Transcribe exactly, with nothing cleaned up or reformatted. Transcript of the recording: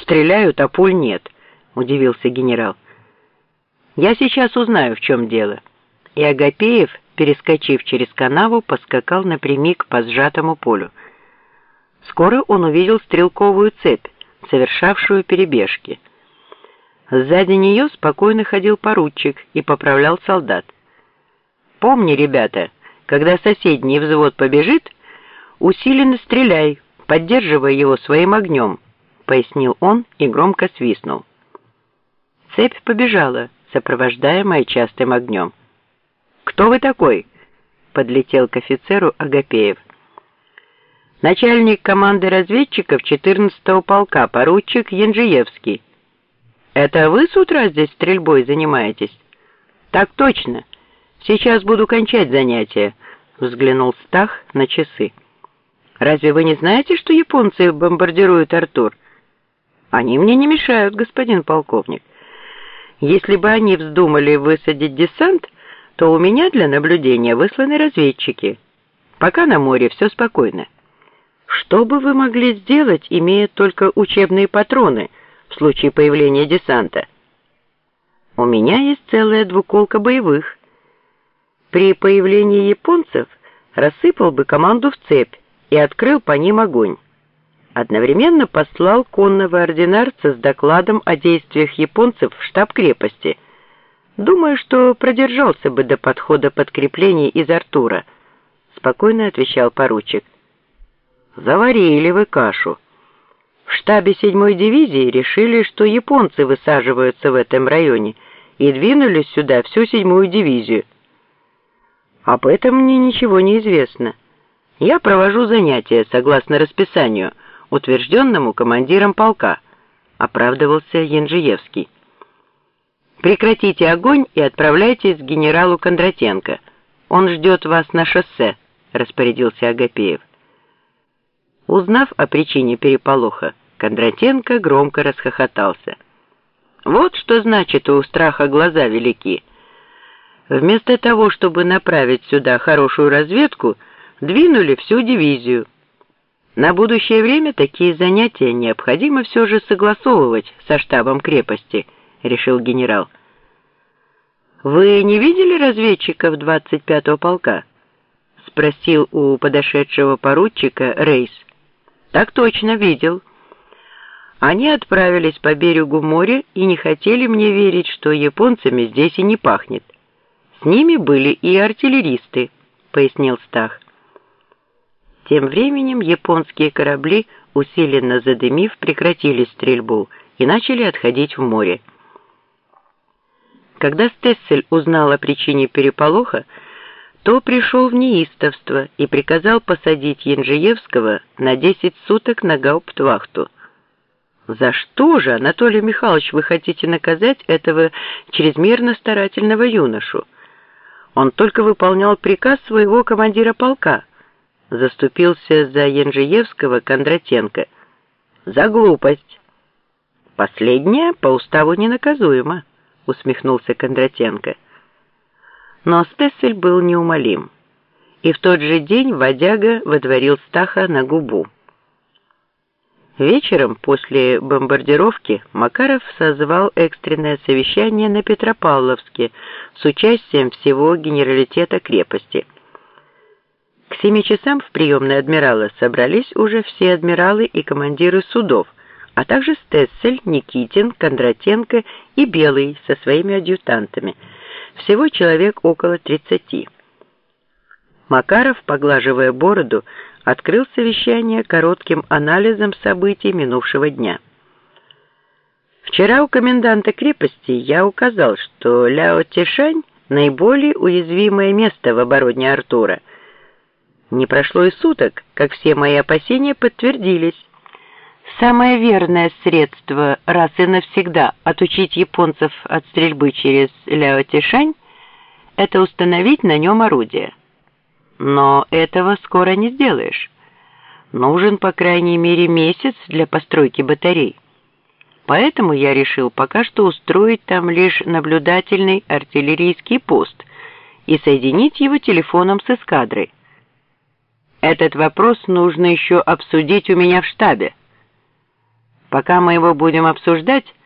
стреляют, а пуль нет», — удивился генерал. «Я сейчас узнаю, в чем дело». И Агапеев, перескочив через канаву, поскакал напрямик по сжатому полю. Скоро он увидел стрелковую цепь, совершавшую перебежки. Сзади нее спокойно ходил поручик и поправлял солдат. «Помни, ребята, когда соседний взвод побежит, усиленно стреляй, поддерживая его своим огнем», — пояснил он и громко свистнул. Цепь побежала, сопровождаемая частым огнем. «Кто вы такой?» — подлетел к офицеру Агапеев. «Начальник команды разведчиков четырнадцатого полка, поручик Янжиевский». «Это вы с утра здесь стрельбой занимаетесь?» «Так точно. Сейчас буду кончать занятия», — взглянул Стах на часы. «Разве вы не знаете, что японцы бомбардируют Артур?» «Они мне не мешают, господин полковник. Если бы они вздумали высадить десант, то у меня для наблюдения высланы разведчики. Пока на море все спокойно. Что бы вы могли сделать, имея только учебные патроны в случае появления десанта?» «У меня есть целая двуколка боевых. При появлении японцев рассыпал бы команду в цепь и открыл по ним огонь. Одновременно послал конного ординарца с докладом о действиях японцев в штаб крепости. Думаю, что продержался бы до подхода подкреплений из Артура», — спокойно отвечал поручик. «Заварили вы кашу. В штабе седьмой дивизии решили, что японцы высаживаются в этом районе, и двинулись сюда всю седьмую дивизию. Об этом мне ничего не известно. Я провожу занятия согласно расписанию, утвержденному командиром полка», — оправдывался Янжиевский. «Прекратите огонь и отправляйтесь к генералу Кондратенко. Он ждет вас на шоссе», — распорядился Агапеев. Узнав о причине переполоха, Кондратенко громко расхохотался. «Вот что значит у страха глаза велики. Вместо того, чтобы направить сюда хорошую разведку, двинули всю дивизию. На будущее время такие занятия необходимо все же согласовывать со штабом крепости», — решил генерал. «Вы не видели разведчиков двадцать пятого полка?» — спросил у подошедшего поручика Рейс. «Так точно, видел. Они отправились по берегу моря и не хотели мне верить, что японцами здесь и не пахнет. С ними были и артиллеристы», — пояснил Стах. Тем временем японские корабли, усиленно задымив, прекратили стрельбу и начали отходить в море. Когда Стессель узнал о причине переполоха, то пришел в неистовство и приказал посадить Янжиевского на десять суток на гауптвахту. «За что же, Анатолий Михайлович, вы хотите наказать этого чрезмерно старательного юношу? Он только выполнял приказ своего командира полка», — заступился за Янжиевского Кондратенко. «За глупость». «Последняя по уставу ненаказуема», — усмехнулся Кондратенко. Но Стессель был неумолим, и в тот же день водяга водворил Стаха на губу. Вечером после бомбардировки Макаров созвал экстренное совещание на Петропавловске с участием всего генералитета крепости. К семи часам в приемной адмирала собрались уже все адмиралы и командиры судов, а также Стессель, Никитин, Кондратенко и Белый со своими адъютантами. Всего человек около тридцати. Макаров, поглаживая бороду, открыл совещание коротким анализом событий минувшего дня. «Вчера у коменданта крепости я указал, что Ляо Тишань – наиболее уязвимое место в обороне Артура. Не прошло и суток, как все мои опасения подтвердились. Самое верное средство раз и навсегда отучить японцев от стрельбы через Ляо Тишань – это установить на нем орудие. Но этого скоро не сделаешь. Нужен, по крайней мере, месяц для постройки батарей. Поэтому я решил пока что устроить там лишь наблюдательный артиллерийский пост и соединить его телефоном с эскадрой. Этот вопрос нужно еще обсудить у меня в штабе. Пока мы его будем обсуждать,